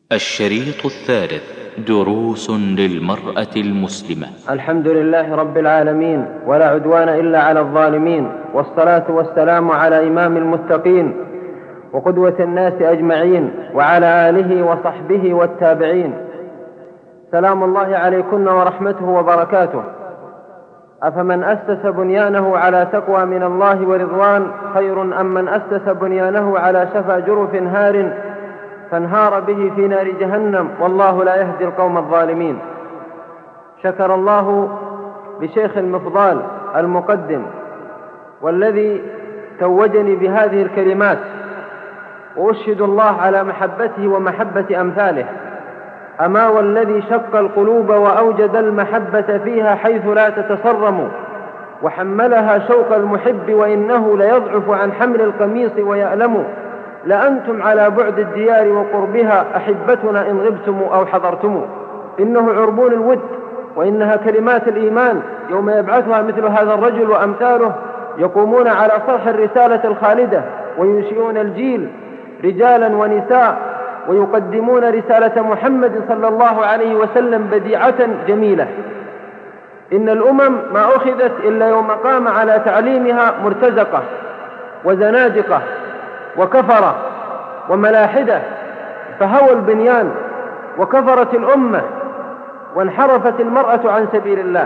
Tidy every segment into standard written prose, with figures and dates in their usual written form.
الشريط الثالث: دروس للمرأة المسلمة. الحمد لله رب العالمين، ولا عدوان إلا على الظالمين، والصلاة والسلام على إمام المتقين وقدوة الناس أجمعين، وعلى آله وصحبه والتابعين. سلام الله عليكن ورحمته وبركاته. أفمن أسس بنيانه على تقوى من الله ورضوان خير أم من أسس بنيانه على شفا جرف هار فانهار به في نار جهنم، والله لا يهدي القوم الظالمين. شكر الله بشيخ المفضال المقدم والذي توجني بهذه الكلمات، وأشهد الله على محبته ومحبة أمثاله. أما والذي شق القلوب وأوجد المحبة فيها حيث لا تتصرم، وحملها شوق المحب وإنه ليضعف عن حمل القميص ويألم. لأنتم على بعد الديار وقربها أحبتنا إن غبتم أو حضرتم. إنه عربون الود، وإنها كلمات الإيمان يوم يبعثها مثل هذا الرجل وأمثاله، يقومون على صرح الرسالة الخالدة وينشئون الجيل رجالا ونساء، ويقدمون رسالة محمد صلى الله عليه وسلم بديعة جميلة. إن الأمم ما أخذت إلا يوم قام على تعليمها مرتزقة وزنادقة وكفرة وملاحدة، فهوى البنيان وكفرت الأمة وانحرفت المرأة عن سبيل الله.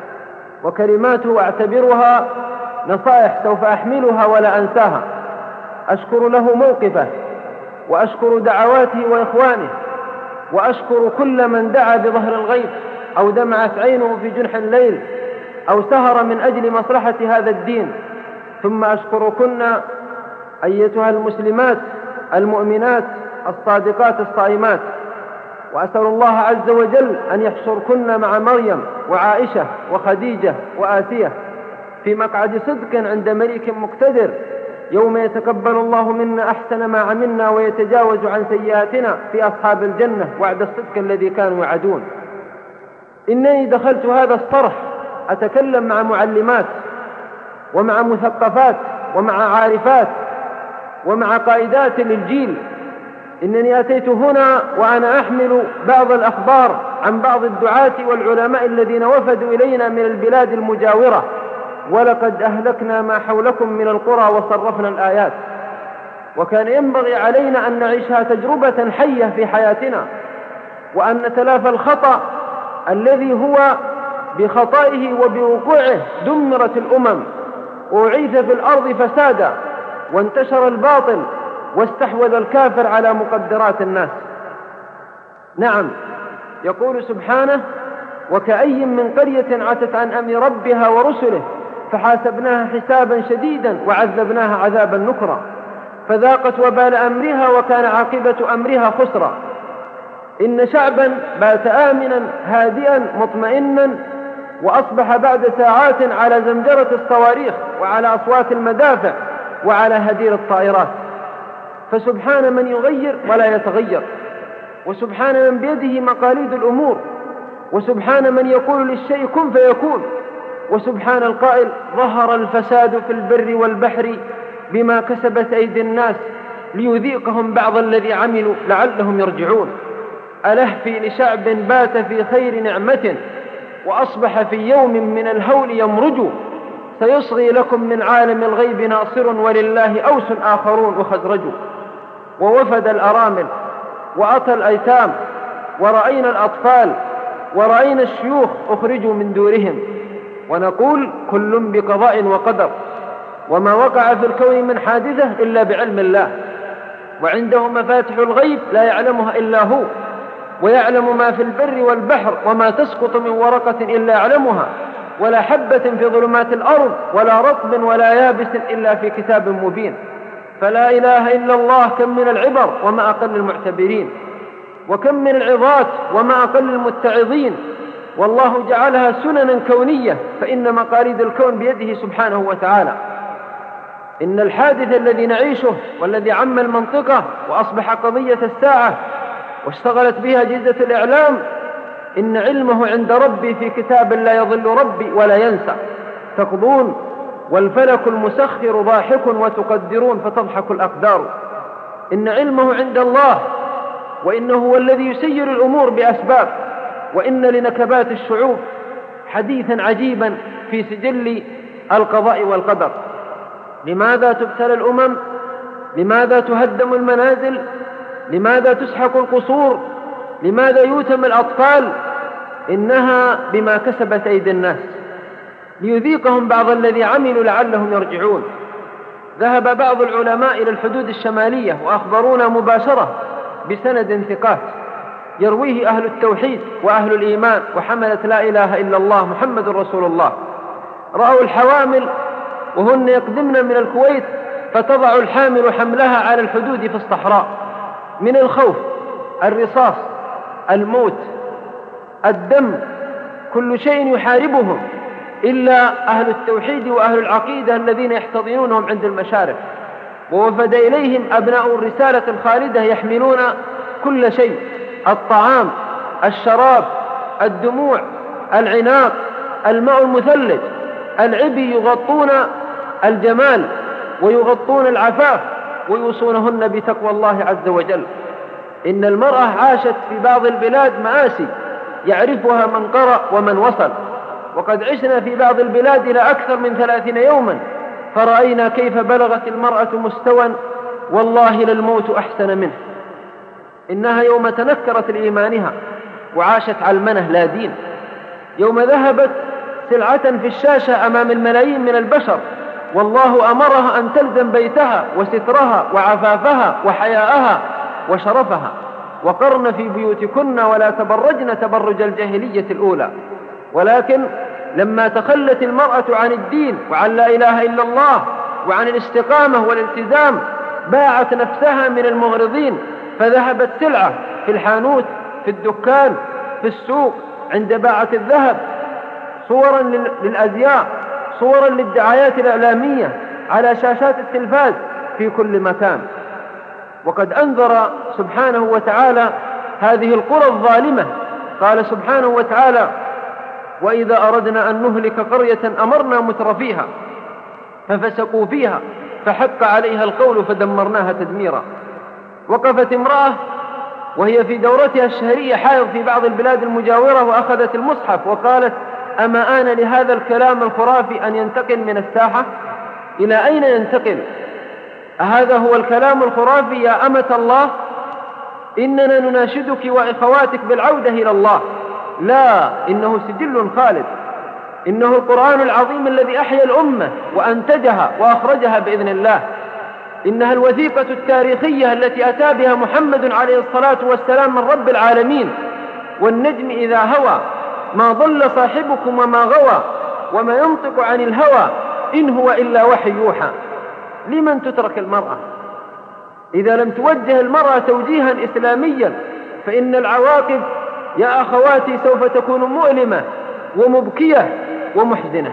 وكلماته أعتبرها نصائح سوف أحملها ولا أنساها. أشكر له موقفه، وأشكر دعواته وإخوانه، وأشكر كل من دعا بظهر الغيب أو دمعت عينه في جنح الليل أو سهر من أجل مصلحة هذا الدين. ثم أشكركن أيتها المسلمات المؤمنات الصادقات الصائمات، وأسأل الله عز وجل أن يحشركن مع مريم وعائشة وخديجة وآسية في مقعد صدق عند ملك مقتدر، يوم يتقبل الله منا أحسن ما عملنا ويتجاوز عن سيئاتنا في أصحاب الجنة وعد الصدق الذي كانوا يعدون. إنني دخلت هذا الصرح أتكلم مع معلمات ومع مثقفات ومع عارفات ومع قائدات للجيل. إنني أتيت هنا وأنا أحمل بعض الأخبار عن بعض الدعاة والعلماء الذين وفدوا إلينا من البلاد المجاورة، ولقد أهلكنا ما حولكم من القرى وصرفنا الآيات. وكان ينبغي علينا أن نعيشها تجربة حية في حياتنا، وأن نتلافى الخطأ الذي هو بخطئه وبوقوعه دمرت الأمم وأعيث في الأرض فسادا، وانتشر الباطل واستحوذ الكافر على مقدرات الناس. نعم، يقول سبحانه: وكأي من قرية عتت عن أمر ربها ورسله فحاسبناها حسابا شديدا وعذبناها عذابا نكرا فذاقت وبال أمرها وكان عاقبة أمرها خسرا. إن شعبا بات آمنا هادئا مطمئنا، وأصبح بعد ساعات على زمجرة الصواريخ وعلى أصوات المدافع وعلى هدير الطائرات. فسبحان من يغير ولا يتغير، وسبحان من بيده مقاليد الأمور، وسبحان من يقول للشيء كن فيكون، وسبحان القائل: ظهر الفساد في البر والبحر بما كسبت أيدي الناس ليذيقهم بعض الذي عملوا لعلهم يرجعون. ألهفي لشعب بات في خير نعمة وأصبح في يوم من الهول يمرج سيصغي لكم من عالم الغيب ناصر ولله أوس آخرون وخزرج. ووفد الأرامل وأتى الأيتام ورأينا الأطفال ورأينا الشيوخ أخرجوا من دورهم، ونقول كل بقضاء وقدر، وما وقع في الكون من حادثة إلا بعلم الله، وعنده مفاتح الغيب لا يعلمها إلا هو، ويعلم ما في البر والبحر وما تسقط من ورقة إلا يعلمها، ولا حبة في ظلمات الأرض ولا رطب ولا يابس إلا في كتاب مبين. فلا إله إلا الله، كم من العبر وما أقل المعتبرين، وكم من العظات وما أقل المتعظين. والله جعلها سننا كونية، فإن مقاليد الكون بيده سبحانه وتعالى. إن الحادث الذي نعيشه والذي عم المنطقة وأصبح قضية الساعة واشتغلت بها أجهزة الإعلام، إن علمه عند ربي في كتاب لا يضل ربي ولا ينسى. تقضون والفلك المسخر ضاحك وتقدرون فتضحك الأقدار. إن علمه عند الله وإنه هو الذي يسير الأمور بأسباب، وإن لنكبات الشعوب حديثا عجيبا في سجل القضاء والقدر. لماذا تبتلى الأمم؟ لماذا تهدم المنازل؟ لماذا تسحق القصور؟ لماذا يوتم الأطفال؟ إنها بما كسبت أيدي الناس، ليذيقهم بعض الذي عملوا لعلهم يرجعون. ذهب بعض العلماء إلى الحدود الشمالية وأخبرونا مباشرة بسند ثقات يرويه أهل التوحيد وأهل الإيمان وحملة لا إله إلا الله محمد رسول الله. رأوا الحوامل وهن يقدمن من الكويت، فتضع الحامل حملها على الحدود في الصحراء من الخوف، الرصاص، الموت، الدم، كل شيء يحاربهم إلا أهل التوحيد وأهل العقيدة الذين يحتضنونهم عند المشارف. ووفد إليهم أبناء الرسالة الخالدة يحملون كل شيء: الطعام، الشراب، الدموع، العناق، الماء المثلج، العبي، يغطون الجمال ويغطون العفاف ويوصونهن بتقوى الله عز وجل. إن المرأة عاشت في بعض البلاد مآسي يعرفها من قرأ ومن وصل، وقد عشنا في بعض البلاد إلى أكثر من 30 يوما، فرأينا كيف بلغت المرأة مستوى والله للموت أحسن منه. إنها يوم تنكرت لإيمانها وعاشت علمنه لا دين، يوم ذهبت سلعة في الشاشة أمام الملايين من البشر، والله أمرها أن تلزم بيتها وسترها وعفافها وحياءها وشرفها، وقرن في بيوتكن ولا تبرجن تبرج الجاهلية الأولى. ولكن لما تخلت المرأة عن الدين وعن لا إله إلا الله وعن الاستقامة والالتزام، باعت نفسها من المغرضين، فذهبت سلعة في الحانوت، في الدكان، في السوق، عند باعة الذهب، صورا للأزياء، صورا للدعايات الإعلامية، على شاشات التلفاز في كل مكان. وقد أنذر سبحانه وتعالى هذه القرى الظالمة، قال سبحانه وتعالى: وإذا أردنا أن نهلك قرية أمرنا مترفيها ففسقوا فيها فحق عليها القول فدمرناها تدميرا. وقفت امرأة وهي في دورتها الشهرية حائض في بعض البلاد المجاورة، وأخذت المصحف وقالت: أما آن لهذا الكلام الخرافي أن ينتقل من الساحة؟ إلى أين ينتقل؟ أهذا هو الكلام الخرافي يا أمة الله؟ إننا نناشدك وإخواتك بالعودة إلى الله. لا، إنه سجل خالد، إنه القرآن العظيم الذي أحيا الأمة وأنتجها وأخرجها بإذن الله. إنها الوثيقة التاريخية التي أتى بها محمد عليه الصلاة والسلام من رب العالمين. والنجم إذا هوى ما ضل صاحبكم وما غوى وما ينطق عن الهوى إن هو إلا وحي يوحى. لمن تترك المرأة؟ إذا لم توجه المرأة توجيها إسلاميا فإن العواقب يا أخواتي سوف تكون مؤلمة ومبكية ومحزنة.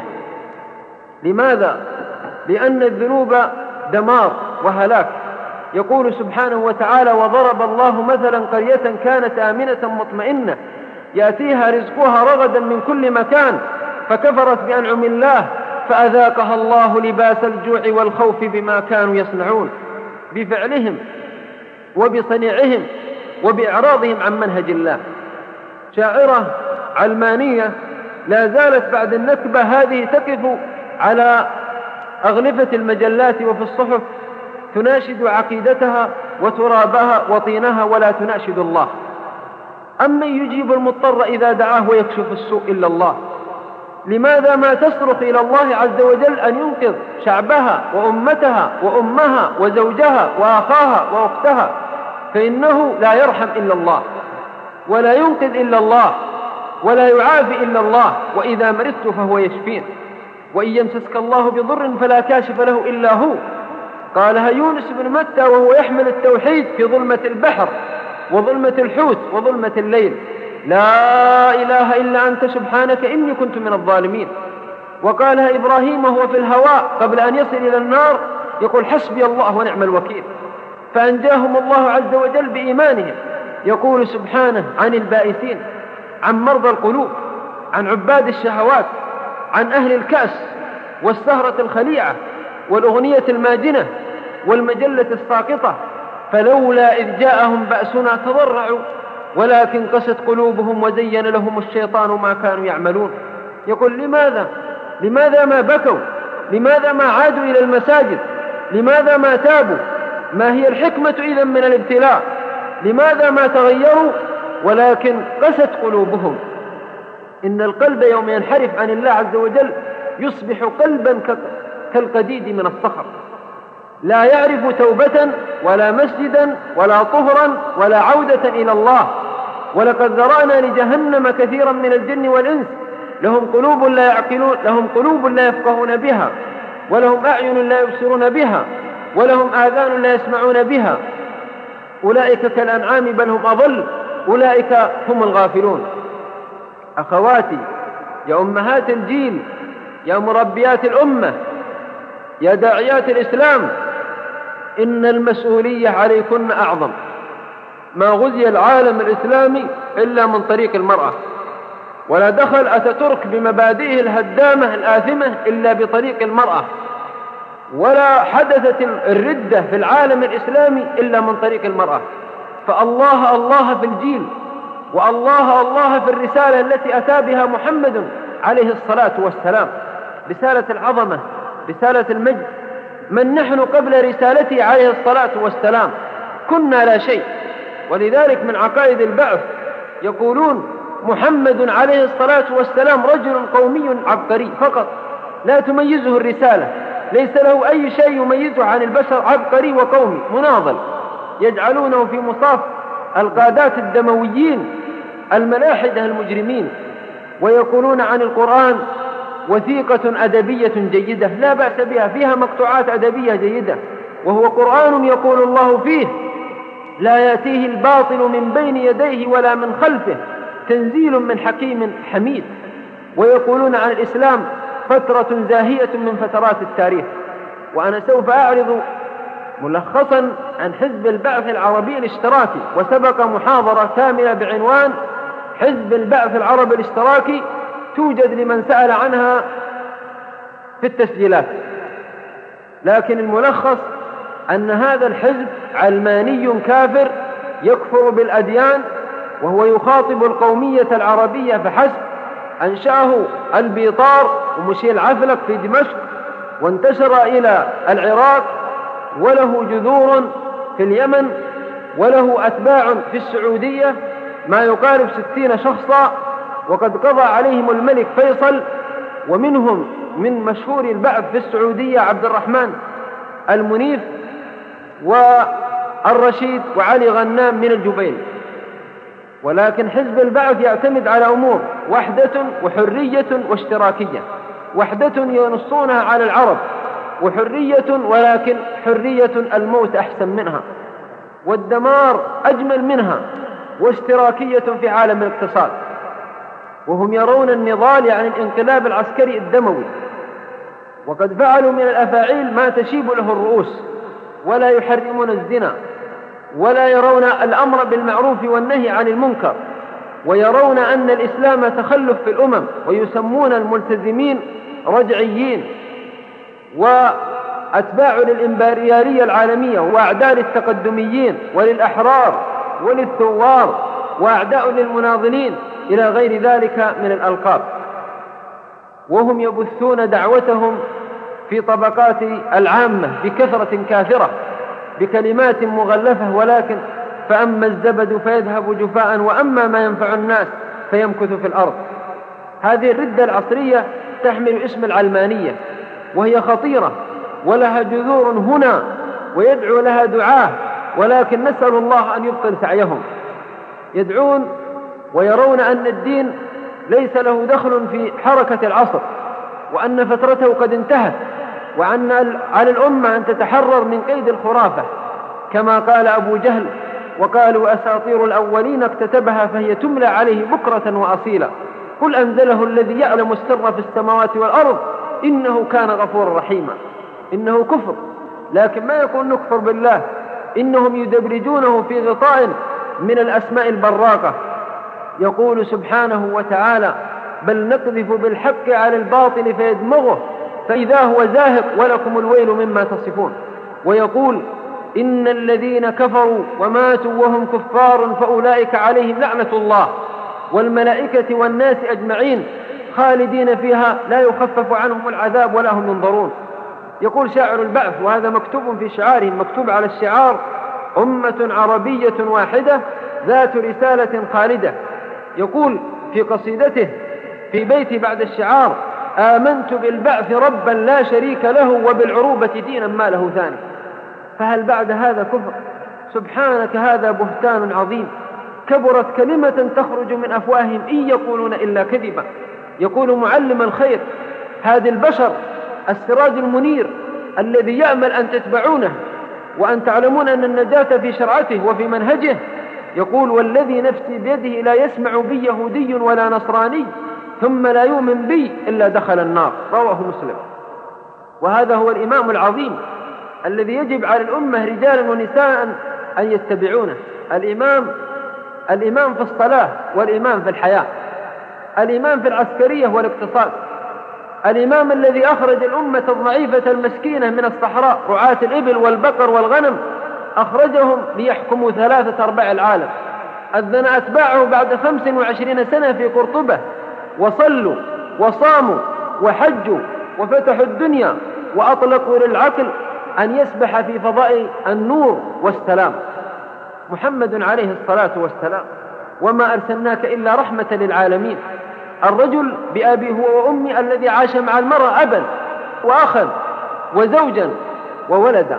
لماذا؟ لأن الذنوب دمار وهلاك. يقول سبحانه وتعالى: وضرب الله مثلا قرية كانت آمنة مطمئنة يأتيها رزقها رغدا من كل مكان فكفرت بأنعم الله فأذاقها الله لباس الجوع والخوف بما كانوا يصنعون، بفعلهم وبصنيعهم وبإعراضهم عن منهج الله. شاعرة علمانية لا زالت بعد النكبة هذه تقف على أغلفة المجلات وفي الصحف تناشد عقيدتها وترابها وطينها ولا تناشد الله. أمن يجيب المضطر إذا دعاه ويكشف السوء إلا الله؟ لماذا ما تصرخ إلى الله عز وجل أن ينقذ شعبها وأمتها وأمها وزوجها وأخاها وأختها؟ فإنه لا يرحم إلا الله، ولا ينقذ إلا الله، ولا يعافي إلا الله. وإذا مرضت فهو يشفين، وإن يمسسك الله بضر فلا كاشف له إلا هو. قالها يونس بن متى وهو يحمل التوحيد في ظلمة البحر وظلمة الحوت وظلمة الليل: لا إله إلا أنت سبحانك إني كنت من الظالمين. وقالها إبراهيم وهو في الهواء قبل أن يصل إلى النار يقول: حسبي الله ونعم الوكيل. فأنجاهم الله عز وجل بإيمانهم. يقول سبحانه عن البائسين، عن مرضى القلوب، عن عباد الشهوات، عن أهل الكأس والسهرة الخليعة والأغنية الماجنة والمجلة الساقطة: فلولا إذ جاءهم بأسنا تضرعوا ولكن قست قلوبهم وزين لهم الشيطان ما كانوا يعملون. يقول لماذا ما بكوا؟ لماذا ما عادوا إلى المساجد؟ لماذا ما تابوا؟ ما هي الحكمة إذن من الابتلاء؟ لماذا ما تغيروا؟ ولكن قست قلوبهم. إن القلب يوم ينحرف عن الله عز وجل يصبح قلبا كالقديد من الصخر، لا يعرف توبة ولا مسجدا ولا طهرا ولا عودة إلى الله. ولقد ذرأنا لجهنم كثيرا من الجن والإنس لهم قلوب لا يعقلون، لهم قلوب لا يفقهون بها، ولهم أعين لا يبصرون بها، ولهم آذان لا يسمعون بها، أولئك كالأنعام بل هم أضل، أولئك هم الغافلون. أخواتي، يا أمهات الجيل، يا مربيات الأمة، يا داعيات الإسلام، إن المسؤولية عليكن أعظم. ما غزي العالم الإسلامي إلا من طريق المرأة، ولا دخل أتاتورك بمبادئه الهدامة الآثمة إلا بطريق المرأة، ولا حدثت الردة في العالم الإسلامي إلا من طريق المرأة. فالله الله في الجيل، والله الله في الرسالة التي أتى بها محمد عليه الصلاة والسلام، رسالة العظمة، رسالة المجد. من نحن قبل رسالته عليه الصلاة والسلام؟ كنا لا شيء. ولذلك من عقائد البعث يقولون محمد عليه الصلاة والسلام رجل قومي عبقري فقط، لا تميزه الرسالة، ليس له أي شيء يميزه عن البشر، عبقري وقومي مناضل. يجعلونه في مصاف القادات الدمويين الملاحدة المجرمين. ويقولون عن القرآن وثيقة أدبية جيدة، لا بأس بها، فيها مقطوعات أدبية جيدة، وهو قرآن يقول الله فيه لا يأتيه الباطل من بين يديه ولا من خلفه تنزيل من حكيم حميد. ويقولون عن الإسلام فترة زاهية من فترات التاريخ. وأنا سوف أعرض ملخصا عن حزب البعث العربي الاشتراكي، وسبق محاضرة كاملة بعنوان حزب البعث العربي الاشتراكي توجد لمن سأل عنها في التسجيلات. لكن الملخص أن هذا الحزب علماني كافر يكفر بالأديان، وهو يخاطب القومية العربية فحسب. أنشأه البيطار ومشيل عفلك في دمشق، وانتشر إلى العراق، وله جذور في اليمن، وله أتباع في السعودية ما يقارب 60 شخصا، وقد قضى عليهم الملك فيصل. ومنهم من مشهور البعث في السعودية عبد الرحمن المنيف والرشيد وعلي غنام من الجبيل. ولكن حزب البعث يعتمد على أمور: وحدة وحرية واشتراكية. وحدة ينصونها على العرب، وحرية ولكن حرية الموت أحسن منها، والدمار أجمل منها، واشتراكية في عالم الاقتصاد. وهم يرون النضال يعني الانقلاب العسكري الدموي، وقد فعلوا من الأفاعيل ما تشيب له الرؤوس، ولا يحرمون الزنا، ولا يرون الأمر بالمعروف والنهي عن المنكر، ويرون أن الإسلام تخلف في الأمم، ويسمون الملتزمين رجعيين وأتباع للإمبريالية العالمية، وأعداء للتقدميين وللأحرار وللثوار، وأعداء للمناضلين إلى غير ذلك من الألقاب. وهم يبثون دعوتهم في طبقات العامة بكثرة كاثرة بكلمات مغلفة، ولكن فأما الزبد فيذهب جفاء وأما ما ينفع الناس فيمكث في الأرض. هذه الردة العصرية تحمل اسم العلمانية، وهي خطيرة ولها جذور هنا، ويدعو لها دعاه، ولكن نسأل الله أن يبطل سعيهم. يدعون ويرون أن الدين ليس له دخل في حركة العصر، وأن فترته قد انتهت، وأن على الأمة أن تتحرر من قيد الخرافة، كما قال أبو جهل: وقالوا أساطير الأولين اكتتبها فهي تملى عليه بكرة وأصيلا، قل أنزله الذي يعلم السر في السماوات والأرض إنه كان غفورا رحيما. إنه كفر، لكن ما يكون نكفر بالله، إنهم يدبرجونه في غطاء من الأسماء البراقة. يقول سبحانه وتعالى: بل نقذف بالحق على الباطل فيدمغه فإذا هو زاهق ولكم الويل مما تصفون. ويقول: إن الذين كفروا وماتوا وهم كفار فأولئك عليهم لعنة الله والملائكة والناس أجمعين خالدين فيها لا يخفف عنهم العذاب ولا هم ينظرون. يقول شاعر البعث، وهذا مكتوب في شعارهم، مكتوب على الشعار: أمة عربية واحدة ذات رسالة خالدة. يقول في قصيدته في بيت بعد الشعار: آمنت بالبعث ربا لا شريك له وبالعروبة دينا ما له ثاني. فهل بعد هذا كفر؟ سبحانك هذا بهتان عظيم، كبرت كلمة تخرج من أفواههم إن يقولون إلا كذبا. يقول معلم الخير: هذا البشر السراج المنير الذي يأمل أن تتبعونه وأن تعلمون أن النجاة في شرعته وفي منهجه. يقول: والذي نفسي بيده لا يسمع بي يهودي ولا نصراني ثم لا يؤمن بي إلا دخل النار. رواه مسلم. وهذا هو الإمام العظيم الذي يجب على الأمة رجالا ونساء أن يتبعونه. الإمام في الصلاة، والإمام في الحياة، الإمام في العسكرية والاقتصاد، الإمام الذي أخرج الأمة الضعيفة المسكينة من الصحراء رعاة الإبل والبقر والغنم، أخرجهم ليحكموا 3/4 العالم. أذن أتباعه بعد 25 سنة في قرطبة، وصلوا وصاموا وحجوا وفتحوا الدنيا وأطلقوا للعقل أن يسبح في فضاء النور والسلام. محمد عليه الصلاة والسلام: وما أرسلناك إلا رحمة للعالمين. الرجل بأبي هو وأمي الذي عاش مع المرأة أبا وأخا وزوجا وولدا.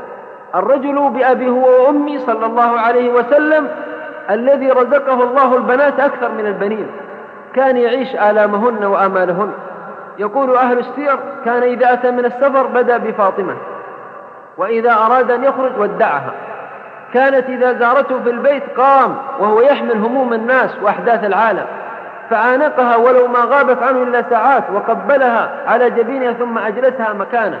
الرجل بأبي هو وأمي صلى الله عليه وسلم الذي رزقه الله البنات أكثر من البنين، كان يعيش آلامهن وآمالهن. يقول أهل السير: كان إذا أتى من السفر بدأ بفاطمة، وإذا أراد أن يخرج ودعها. كانت إذا زارته في البيت قام وهو يحمل هموم الناس وأحداث العالم، فعانقها ولو ما غابت عنه إلا ساعات، وقبلها على جبينها ثم أجلسها مكانه.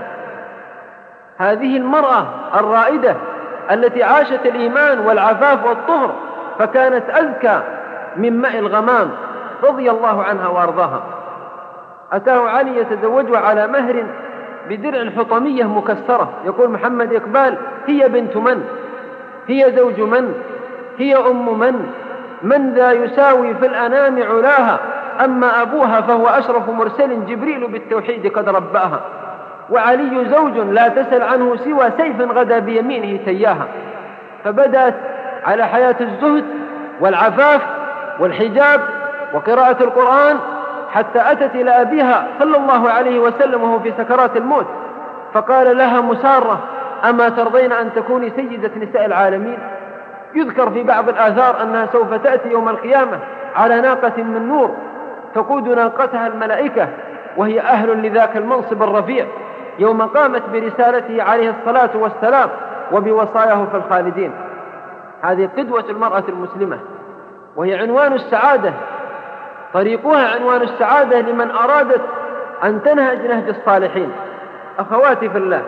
هذه المرأة الرائدة التي عاشت الإيمان والعفاف والطهر، فكانت أزكى من ماء الغمام، رضي الله عنها وأرضاها. أتاه علي يتزوجها على مهر بدرع حطمية مكسرة. يقول محمد إقبال: هي بنت من؟ هي زوج من؟ هي أم من ذا يساوي في الأنام علاها؟ أما أبوها فهو أشرف مرسل، جبريل بالتوحيد قد رباها. وعلي زوج لا تسل عنه سوى سيف غدا بيمينه تياها. فبدأت على حياة الزهد والعفاف والحجاب وقراءة القرآن، حتى أتت إلى أبيها صلى الله عليه وسلم وهو في سكرات الموت، فقال لها مسارة: أما ترضين أن تكوني سيدة نساء العالمين؟ يذكر في بعض الآثار أنها سوف تأتي يوم القيامة على ناقة من نور تقود ناقتها الملائكة، وهي أهل لذاك المنصب الرفيع يوم قامت برسالته عليه الصلاة والسلام وبوصاياه في الخالدين. هذه قدوة المرأة المسلمة، وهي عنوان السعادة، طريقها عنوان السعادة لمن أرادت أن تنهج نهج الصالحين. أخواتي في الله،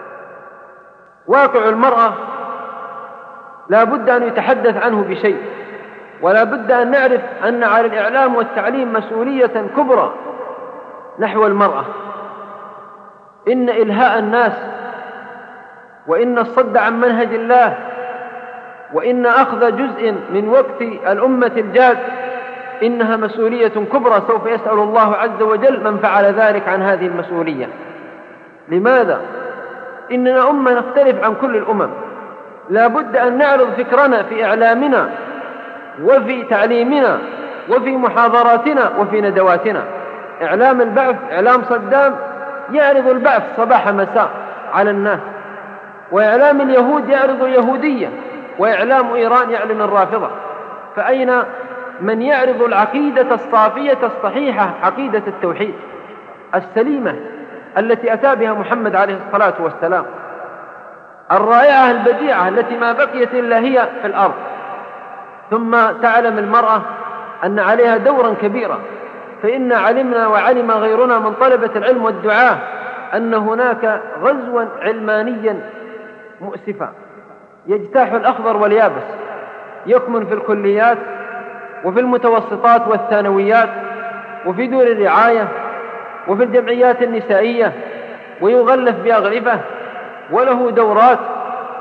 واقع المرأة لا بد أن يتحدث عنه بشيء، ولا بد أن نعرف أن على الإعلام والتعليم مسؤولية كبرى نحو المرأة. إن إلهاء الناس، وإن الصد عن منهج الله، وإن أخذ جزء من وقت الأمة الجاد، إنها مسؤولية كبرى سوف يسأل الله عز وجل من فعل ذلك عن هذه المسؤولية. لماذا؟ إننا أمة نختلف عن كل الأمم، لا بد أن نعرض فكرنا في إعلامنا وفي تعليمنا وفي محاضراتنا وفي ندواتنا. إعلام البعث، إعلام صدام يعرض البعث صباح مساء على الناس، وإعلام اليهود يعرض اليهودية، وإعلام إيران يعلن الرافضة. فأين من يعرض العقيدة الصافية الصحيحة، عقيدة التوحيد السليمة التي أتى بها محمد عليه الصلاة والسلام، الرائعة البديعة التي ما بقيت إلا هي في الأرض. ثم تعلم المرأة أن عليها دورا كبيرا، فإن علمنا وعلم غيرنا من طلبة العلم والدعاة أن هناك غزوا علمانيا مؤسفا يجتاح الأخضر واليابس، يكمن في الكليات وفي المتوسطات والثانويات وفي دور الرعاية وفي الجمعيات النسائية، ويغلف بأغرفة، وله دورات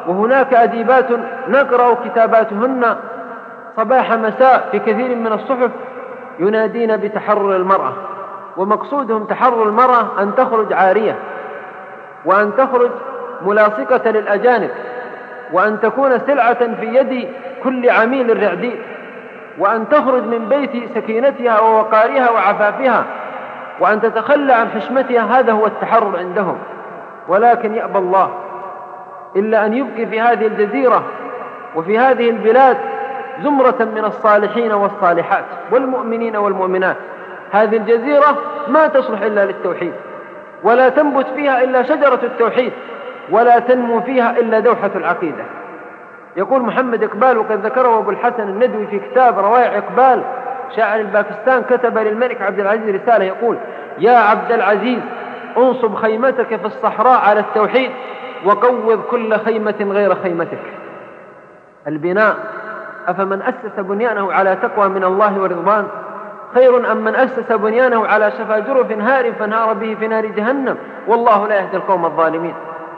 وهناك أديبات نقرأ كتاباتهن صباح مساء في كثير من الصحف ينادين بتحرر المرأة، ومقصودهم تحرر المرأة أن تخرج عارية، وأن تخرج ملاصقة للأجانب، وأن تكون سلعة في يد كل عميل رعديد، وأن تخرج من بيت سكينتها ووقارها وعفافها، وأن تتخلى عن حشمتها. هذا هو التحرر عندهم. ولكن يأبى الله إلا أن يبقي في هذه الجزيرة وفي هذه البلاد زمرة من الصالحين والصالحات والمؤمنين والمؤمنات. هذه الجزيرة ما تصلح إلا للتوحيد، ولا تنبت فيها إلا شجرة التوحيد، ولا تنمو فيها إلا دوحة العقيدة. يقول محمد إقبال، وقد ذكره أبو الحسن الندوي في كتاب روائع إقبال، شاعر الباكستان، كتب للملك عبد العزيز رسالة يقول: يا عبد العزيز، انصب خيمتك في الصحراء على التوحيد، وقوض كل خيمة غير خيمتك. البناء: أفمن أسس بنيانه على تقوى من الله ورضوان خير أم من أسس بنيانه على شفا جرف هار فانهار به في نار جهنم، والله لا يهدي القوم الظالمين.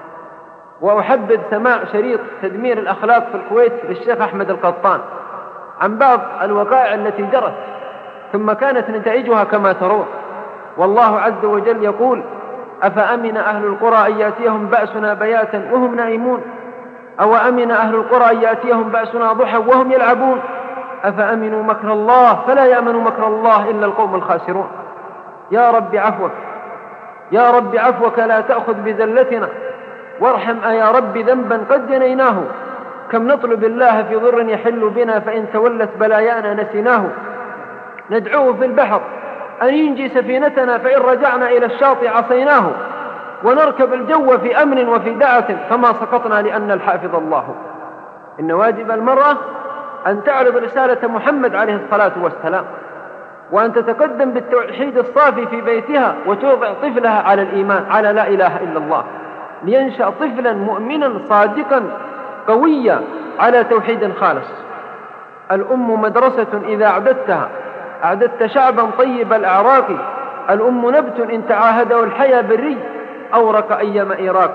وأحبذ سماع شريط تدمير الأخلاق في الكويت للشيخ أحمد القطان عن بعض الوقائع التي جرت ثم كانت نتائجها كما ترون. والله عز وجل يقول: أفأمن أهل القرى أن يأتيهم بأسنا بياتا وهم نائمون، أو أمن أهل القرى أن يأتيهم بأسنا ضحى وهم يلعبون، أفأمنوا مكر الله فلا يأمن مكر الله إلا القوم الخاسرون. يا رب عفوك، يا رب عفوك لا تأخذ بذلتنا، وارحم يا رب ذنبا قد جنيناه، كم نطلب الله في ضر يحل بنا، فإن تولت بلايانا نسيناه. ندعوه في البحر أن ينجي سفينتنا، فإن رجعنا إلى الشاطئ عصيناه، ونركب الجو في أمن وفي دعة، فما سقطنا لأن الحافظ الله. إن واجب المرأة أن تعرض رسالة محمد عليه الصلاة والسلام، وأن تتقدم بالتوحيد الصافي في بيتها، وتوضع طفلها على الإيمان، على لا إله إلا الله، لينشأ طفلا مؤمنا صادقا قويا على توحيد خالص. الأم مدرسة إذا أعددتها أعددت شعبا طيب الأعراق، الأم نبت إن تعاهده الحيا بالري أورق أيام إيراك.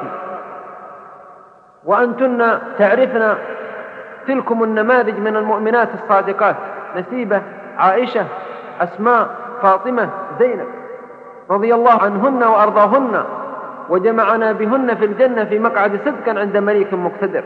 وأنتن تعرفن تلكم النماذج من المؤمنات الصادقات: نسيبة، عائشة، أسماء، فاطمة، زينب، رضي الله عنهن وأرضاهن، وجمعنا بهن في الجنة في مقعد صدق عند مليك مقتدر.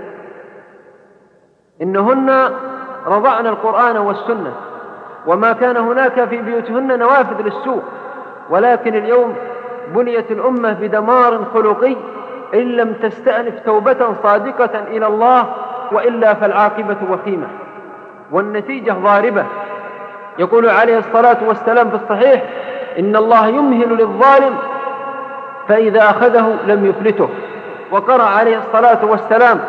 إنهن رضعن القرآن والسنة، وما كان هناك في بيوتهن نوافذ للسوء، ولكن اليوم بنيت الأمة بدمار خلقي إن لم تستأنف توبة صادقة إلى الله، وإلا فالعاقبة وخيمة والنتيجة ضاربة. يقول عليه الصلاة والسلام في الصحيح: إن الله يمهل للظالم فإذا أخذه لم يفلته. وقرأ عليه الصلاة والسلام: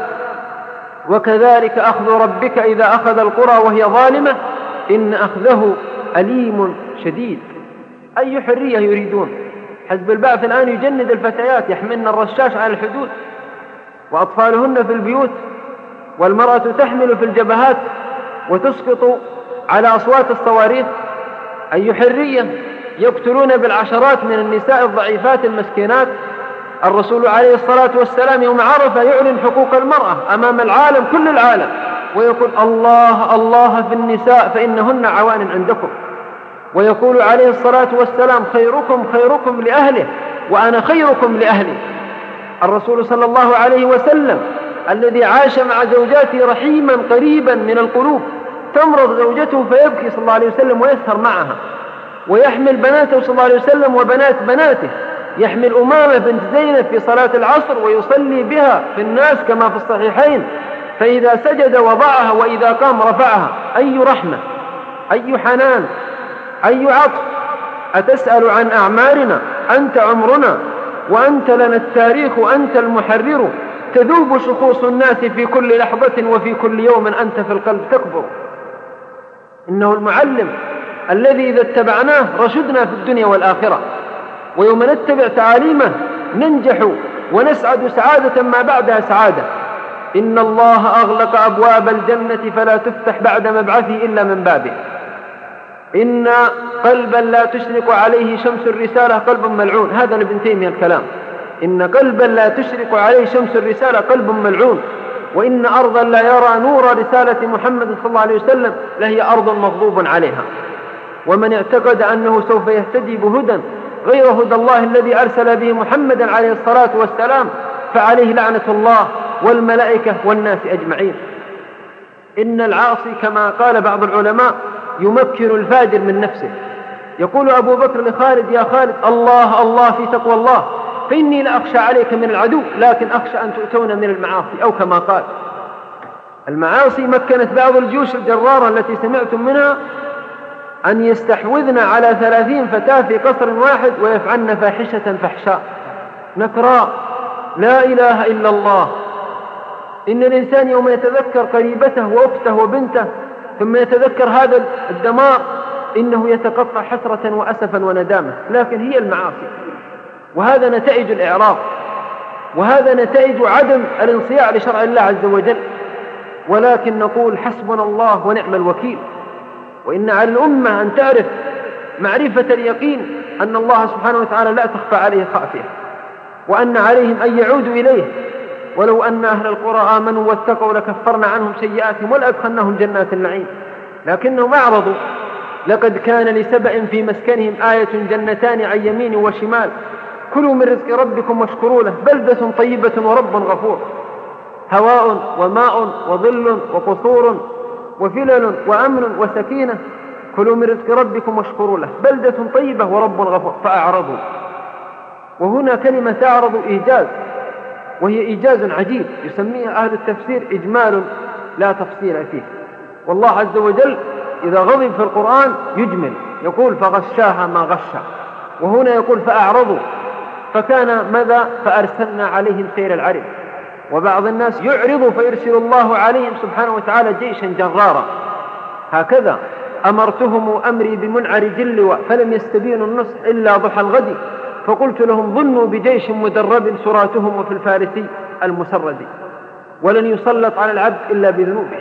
وكذلك أخذ ربك إذا أخذ القرى وهي ظالمة إن أخذه أليم شديد. أي حرية يريدون؟ حزب البعث الآن يجند الفتيات، يحملن الرشاش على الحدود، وأطفالهن في البيوت، والمرأة تحمل في الجبهات وتسقط على أصوات الصواريخ. أي حرية؟ يقتلون بالعشرات من النساء الضعيفات المسكينات. الرسول عليه الصلاة والسلام يوم عرفة يعلن حقوق المرأة أمام العالم، كل العالم، ويقول: الله الله في النساء فإنهن عوان عندكم. ويقول عليه الصلاة والسلام: خيركم خيركم لأهله وأنا خيركم لأهلي. الرسول صلى الله عليه وسلم الذي عاش مع زوجاته رحيما قريبا من القلوب، تمرض زوجته فيبكي صلى الله عليه وسلم ويسهر معها، ويحمل بناته صلى الله عليه وسلم وبنات بناته، يحمل أمامة بنت زينب في صلاة العصر ويصلي بها في الناس كما في الصحيحين، فإذا سجد وضعها وإذا قام رفعها. أي رحمة، أي حنان، أي عطف. أتسأل عن أعمارنا؟ أنت عمرنا، وأنت لنا التاريخ، أنت المحرر، تذوب شخوص الناس في كل لحظة، وفي كل يوم أنت في القلب تكبر. إنه المعلم الذي إذا اتبعناه رشدنا في الدنيا والآخرة، ويوم نتبع تعاليمه ننجح ونسعد سعادة ما بعدها سعادة. إن الله أغلق أبواب الجنة فلا تفتح بعد مبعثه إلا من بابه. إن قلبا لا تشرق عليه شمس الرسالة قلب ملعون. هذا لابن تيمية الكلام. إن قلبا لا تشرق عليه شمس الرسالة قلب ملعون. وإن أرضا لا يرى نور رسالة محمد صلى الله عليه وسلم لهي أرض مغضوب عليها. ومن اعتقد أنه سوف يهتدي بهدى غير هدى الله الذي أرسل به محمدا عليه الصلاة والسلام فعليه لعنة الله والملائكة والناس أجمعين. إن العاصي كما قال بعض العلماء يمكن الفاجر من نفسه. يقول أبو بكر لخالد: يا خالد، الله الله في تقوى الله، فإني لأخشى عليك من العدو، لكن أخشى أن تؤتون من المعاصي، أو كما قال. المعاصي مكنت بعض الجيوش الجرارة التي سمعتم منها أن يستحوذن على 30 فتاة في قصر واحد ويفعلن فاحشة فحشاء نكراء لا إله إلا الله. إن الإنسان يوم يتذكر قريبته وأخته وبنته ثم يتذكر هذا الدمار إنه يتقطع حسرة وأسفا وندامة. لكن هي المعاصي، وهذا نتائج الإعراض، وهذا نتائج عدم الانصياع لشرع الله عز وجل. ولكن نقول حسبنا الله ونعم الوكيل. وإن على الأمة أن تعرف معرفة اليقين أن الله سبحانه وتعالى لا تخفى عليه خافية، وأن عليهم أن يعودوا إليه. ولو أن أهل القرى آمنوا واتقوا لكفرنا عنهم سيئاتهم ولأدخلناهم جنات النعيم، لكنهم أعرضوا. لقد كان لسبأ في مسكنهم آية جنتان عن يمين وشمال كلوا من رزق ربكم واشكروا له بلدة طيبة ورب غفور هواء وماء وظل وقصور وفلل وأمن وسكينة كلوا من رزق ربكم واشكروا له بلدة طيبة ورب غفور. فأعرضوا. وهنا كلمة أعرضوا إيجاز، وهي إيجاز عجيب يسميها أهل التفسير إجمال لا تفصيل فيه. والله عز وجل إذا غضب في القرآن يجمل، يقول فغشاها ما غشا، وهنا يقول فأعرضوا. فكان ماذا؟ فأرسلنا عليهم سيل العرم. وبعض الناس يعرض فيرسل الله عليهم سبحانه وتعالى جيشا جرارا. هكذا أمرتهم أمري بمنعر جلوى فلم يستبينوا النصح إلا ضحى الغد فقلت لهم ظنوا بجيش مدرب سراتهم وفي الفارسي المسرد. ولن يسلط على العبد إلا بذنوبه،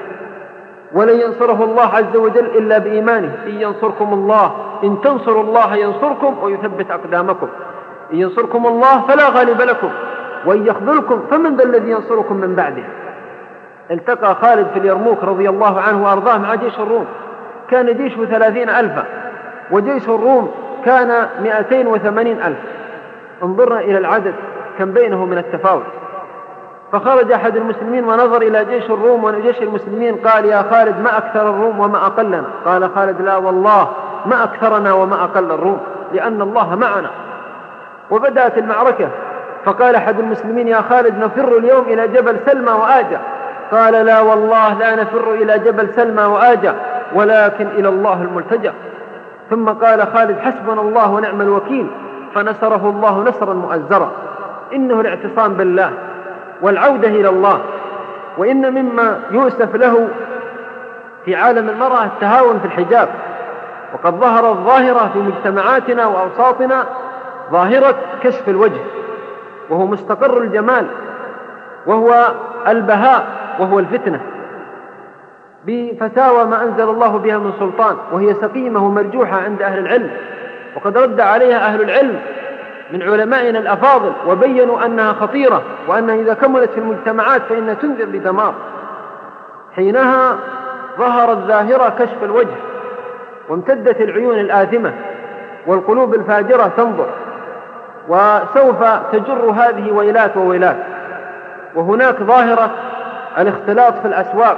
ولن ينصره الله عز وجل إلا بإيمانه. إن ينصركم الله، إن تنصروا الله ينصركم ويثبت أقدامكم. إن ينصركم الله فلا غالب لكم، وإن يخذلكم فمن ذا الذي ينصركم من بعده. التقى خالد في اليرموك رضي الله عنه وأرضاه مع جيش الروم، كان جيشه 30,000 وجيش الروم كان 280,000. انظرنا إلى العدد كم بينه من التفاوت. فخرج أحد المسلمين ونظر إلى جيش الروم وجيش المسلمين قال: يا خالد ما أكثر الروم وما أقلنا. قال خالد: لا والله ما أكثرنا وما أقل الروم، لأن الله معنا. وبدأت المعركة، فقال أحد المسلمين: يا خالد نفر اليوم إلى جبل سلمى وآجا. قال: لا والله لا نفر إلى جبل سلمى وآجا، ولكن إلى الله الملتجأ. ثم قال خالد: حسبنا الله ونعم الوكيل، فنصره الله نصرا مؤزرا. إنه الاعتصام بالله والعودة إلى الله. وإن مما يؤسف له في عالم المرأة التهاون في الحجاب، وقد ظهرت ظاهرة في مجتمعاتنا وأوساطنا، ظاهرة كشف الوجه، وهو مستقر الجمال، وهو البهاء، وهو الفتنة، بفتاوى ما أنزل الله بها من سلطان، وهي سقيمة ومرجوحة عند أهل العلم. وقد رد عليها أهل العلم من علمائنا الأفاضل وبينوا أنها خطيرة، وأنها إذا كملت في المجتمعات فإنها تنذر بدمار. حينها ظهرت ظاهرة كشف الوجه، وامتدت العيون الآثمة والقلوب الفاجرة تنظر، وسوف تجر هذه ويلات وويلات. وهناك ظاهرة الاختلاط في الأسواق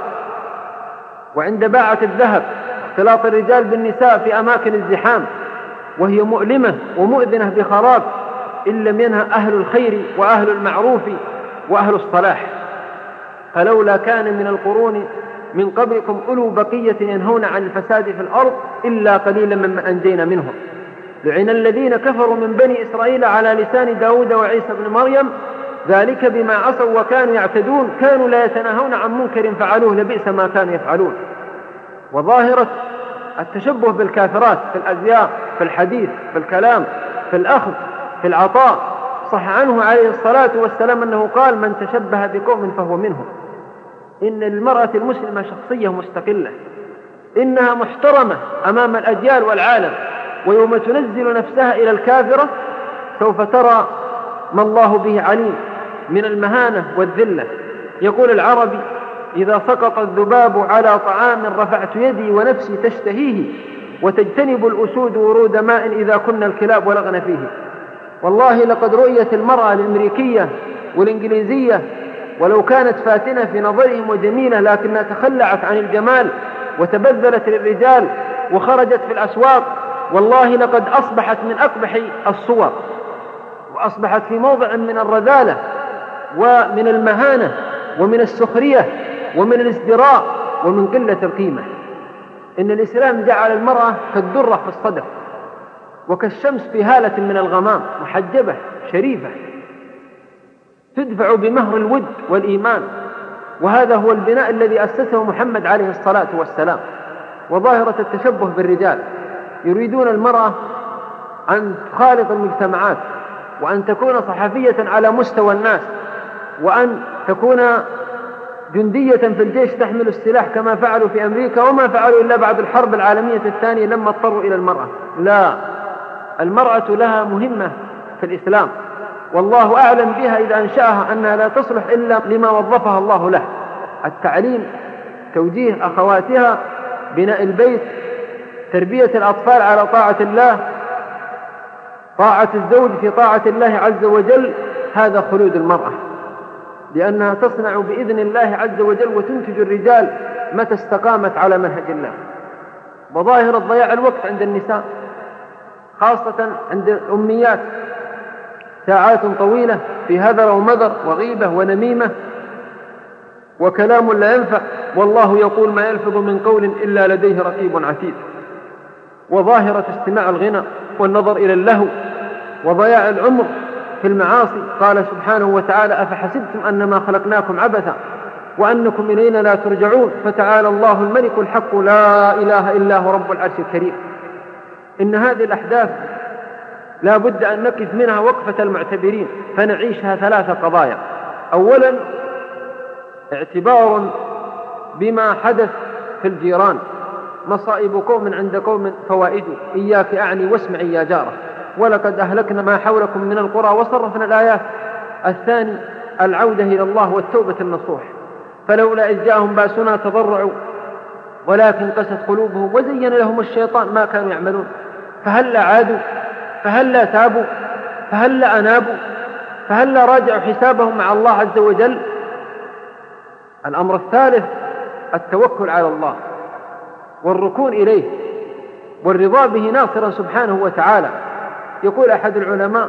وعند باعة الذهب، اختلاط الرجال بالنساء في أماكن الزحام، وهي مؤلمة ومؤذنة بخراب إن لم ينهى أهل الخير وأهل المعروف وأهل الصلاح. فلولا كان من القرون من قبلكم أولو بقية ينهون عن الفساد في الأرض إلا قليلا ممن أنجينا منهم. لعن الذين كفروا من بني إسرائيل على لسان داود وعيسى بن مريم ذلك بما عصوا وكانوا يعتدون كانوا لا يتناهون عن منكر فعلوه لبئس ما كانوا يفعلون. وظاهرة التشبه بالكافرات في الأزياء، في الحديث، في الكلام، في الأخذ، في العطاء. صح عنه عليه الصلاة والسلام أنه قال: من تشبه بقوم فهو منهم. إن للمرأة المسلمة شخصية مستقلة، إنها محترمة أمام الأجيال والعالم، ويوم تنزل نفسها إلى الكافرة سوف ترى ما الله به عليم من المهانة والذلة. يقول العربي: إذا سقط الذباب على طعام رفعت يدي ونفسي تشتهيه، وتجتنب الأسود ورود ماء إذا كنا الكلاب ولغن فيه. والله لقد رؤيت المرأة الأمريكية والإنجليزية ولو كانت فاتنة في نظرهم وجميلة، لكنها تخلعت عن الجمال وتبذلت للرجال وخرجت في الأسواق. والله لقد أصبحت من أقبح الصور، وأصبحت في موضع من الرذالة ومن المهانة ومن السخرية ومن الازدراء ومن قلة القيمة. إن الإسلام جعل المرأة كالدرة في الصدف وكالشمس في هالة من الغمام، محجبة شريفة تدفع بمهر الود والإيمان. وهذا هو البناء الذي أسسه محمد عليه الصلاة والسلام. وظاهرة التشبه بالرجال، يريدون المرأة أن تخالط المجتمعات، وأن تكون صحفية على مستوى الناس، وأن تكون جندية في الجيش تحمل السلاح كما فعلوا في أمريكا، وما فعلوا إلا بعد الحرب العالمية الثانية لما اضطروا إلى المرأة. لا، المرأة لها مهمة في الإسلام، والله أعلم بها إذا أنشأها أنها لا تصلح إلا لما وظفها الله له: التعليم، توجيه أخواتها، بناء البيت، تربية الأطفال على طاعة الله، طاعة الزوج في طاعة الله عز وجل. هذا خلود المرأة، لأنها تصنع بإذن الله عز وجل وتنتج الرجال متى استقامت على منهج الله. وظاهرة ضياع الوقت عند النساء، خاصة عند الأميات، ساعات طويلة في هذر ومذر وغيبة ونميمة وكلام لا ينفع، والله يقول: ما يلفظ من قول إلا لديه رقيب عتيد. وظاهرة استماع الغنى والنظر إلى اللهو وضياع العمر في المعاصي. قال سبحانه وتعالى: أفحسبتم أنما خلقناكم عبثا وأنكم إلينا لا ترجعون فتعالى الله الملك الحق لا إله إلا هو رب العرش الكريم. إن هذه الأحداث لا بد أن نقف منها وقفة المعتبرين، فنعيشها 3 قضايا. أولا، اعتبار بما حدث في الجيران، مصائب قوم عند قوم فوائد، إياك أعني واسمعي يا جارة، ولقد أهلكنا ما حولكم من القرى وصرفنا الآيات. الثاني، العودة إلى الله والتوبة النصوح، فلولا إذ جاءهم بأسنا تضرعوا ولكن قست قلوبهم وزين لهم الشيطان ما كانوا يعملون، فهلا عادوا، فهلا تابوا، فهلا أنابوا، فهلا راجعوا حسابهم مع الله عز وجل. الأمر الثالث، التوكل على الله والركون إليه والرضا به ناصرا سبحانه وتعالى. يقول أحد العلماء: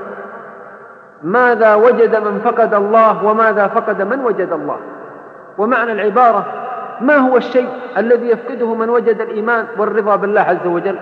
ماذا وجد من فقد الله وماذا فقد من وجد الله؟ ومعنى العبارة: ما هو الشيء الذي يفقده من وجد الإيمان والرضا بالله عز وجل؟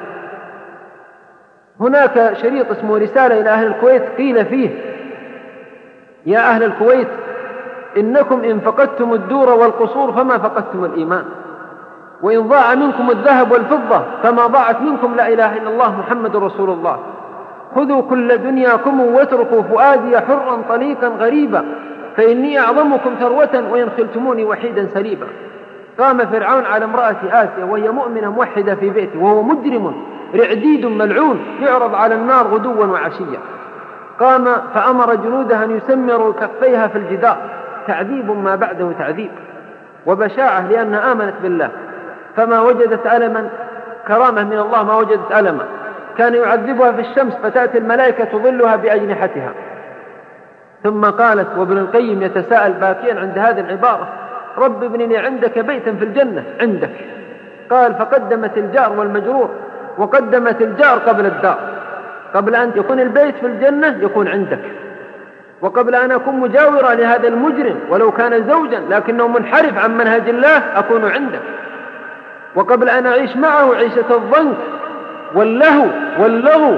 هناك شريط اسمه رسالة إلى أهل الكويت قيل فيه: يا أهل الكويت، إنكم إن فقدتم الدور والقصور فما فقدتم الإيمان، وإن ضاع منكم الذهب والفضة فما ضاعت منكم لا إله إلا الله محمد رسول الله. خذوا كل دنياكم واتركوا فؤادي حرا طليقا غريبا، فإني أعظمكم ثروة وإن خلتموني وحيدا سليبا. قام فرعون على امرأة آسيا وهي مؤمنة موحدة في بيته، وهو مجرم رعديد ملعون يعرض على النار غدوا وعشيا. قام فأمر جنوده أن يسمروا كفيها في الجدار، تعذيب ما بعده تعذيب، وبشاعة لأنها آمنت بالله، فما وجدت ألما، كرامة من الله ما وجدت ألما. كان يعذبها في الشمس فتأتي الملائكة تظلها بأجنحتها. ثم قالت، وابن القيم يتساءل باكيا عند هذه العبارة: رب ابن لي عندك بيتا في الجنة. عندك. قال: فقدمت الجار والمجرور، وقدمت الجار قبل الدار. قبل أن يكون البيت في الجنة يكون عندك، وقبل أن أكون مجاورة لهذا المجرم ولو كان زوجا لكنه منحرف عن منهج الله أكون عندك، وقبل أن أعيش معه عيشة الضنك واللهو واللغو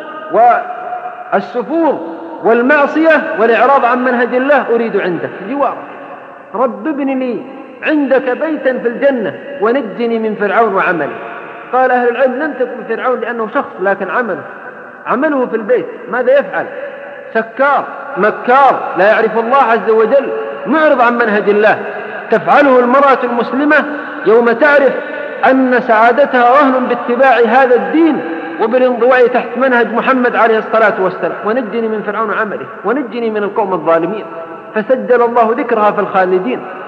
والسفور والمعصية والإعراض عن منهج الله أريد عندك جوارك. رب ابن لي عندك بيتا في الجنة ونجني من فرعون وعمله. قال أهل العلم: لم تكن فرعون لأنه شخص، لكن عمله في البيت ماذا يفعل؟ سكار مكار لا يعرف الله عز وجل، معرض عن منهج الله. تفعله المرأة المسلمة يوم تعرف أن سعادتها رهن باتباع هذا الدين وبالانضواء تحت منهج محمد عليه الصلاة والسلام. ونجني من فرعون عمله ونجني من القوم الظالمين. فسجل الله ذكرها في الخالدين.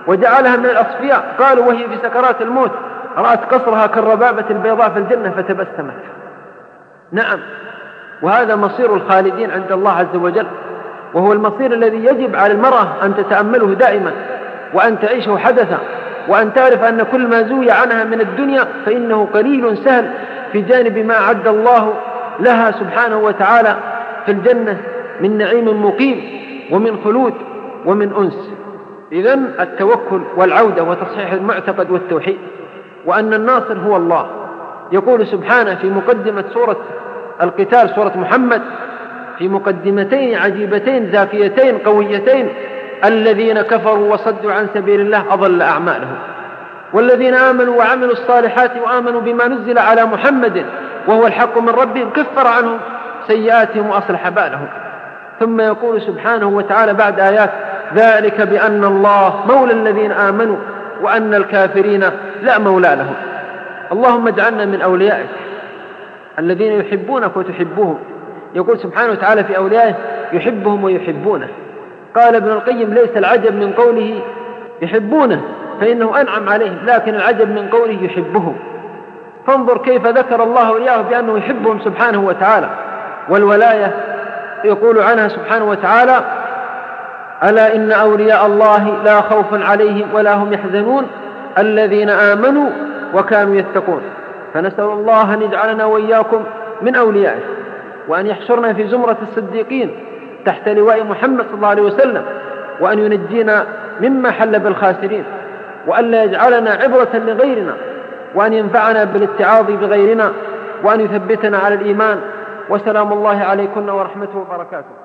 وجعلها من الأصفياء. قالوا وهي في سكرات الموت رأت قصرها كالربابة البيضاء في الجنة فتبسمت. نعم، وهذا مصير الخالدين عند الله عز وجل، وهو المصير الذي يجب على المرأة أن تتأمله دائما، وأن تعيشه حدثا، وأن تعرف أن كل ما زوي عنها من الدنيا فإنه قليل سهل في جانب ما أعد الله لها سبحانه وتعالى في الجنة من نعيم مقيم ومن خلود ومن أنس. إذن التوكل والعودة وتصحيح المعتقد والتوحيد، وأن الناصر هو الله. يقول سبحانه في مقدمة سورة القتال، سورة محمد، في مقدمتين عجيبتين زاكيتين قويتين: الذين كفروا وصدوا عن سبيل الله أضل أعمالهم، والذين آمنوا وعملوا الصالحات وآمنوا بما نزل على محمد وهو الحق من ربهم كفر عنهم سيئاتهم وأصلح بالهم. ثم يقول سبحانه وتعالى بعد آيات: ذلك بأن الله مولى الذين آمنوا وأن الكافرين لا مولى لهم. اللهم اجعلنا من أوليائك الذين يحبونك وتحبهم. يقول سبحانه وتعالى في أوليائه: يحبهم ويحبونه. قال ابن القيم: ليس العجب من قوله يحبونه فإنه أنعم عليهم، لكن العجب من قوله يحبهم. فانظر كيف ذكر الله أولياءه بأنه يحبهم سبحانه وتعالى. والولاية يقول عنها سبحانه وتعالى: ألا إن أولياء الله لا خوف عليهم ولا هم يحزنون الذين آمنوا وكانوا يتقون. فنسأل الله أن يجعلنا وإياكم من أوليائه، وأن يحشرنا في زمرة الصديقين تحت لواء محمد صلى الله عليه وسلم، وأن ينجينا مما حل بالخاسرين، وأن لا يجعلنا عبرة لغيرنا، وأن ينفعنا بالاتعاظ بغيرنا، وأن يثبتنا على الإيمان. وسلام الله عليكم ورحمته وبركاته.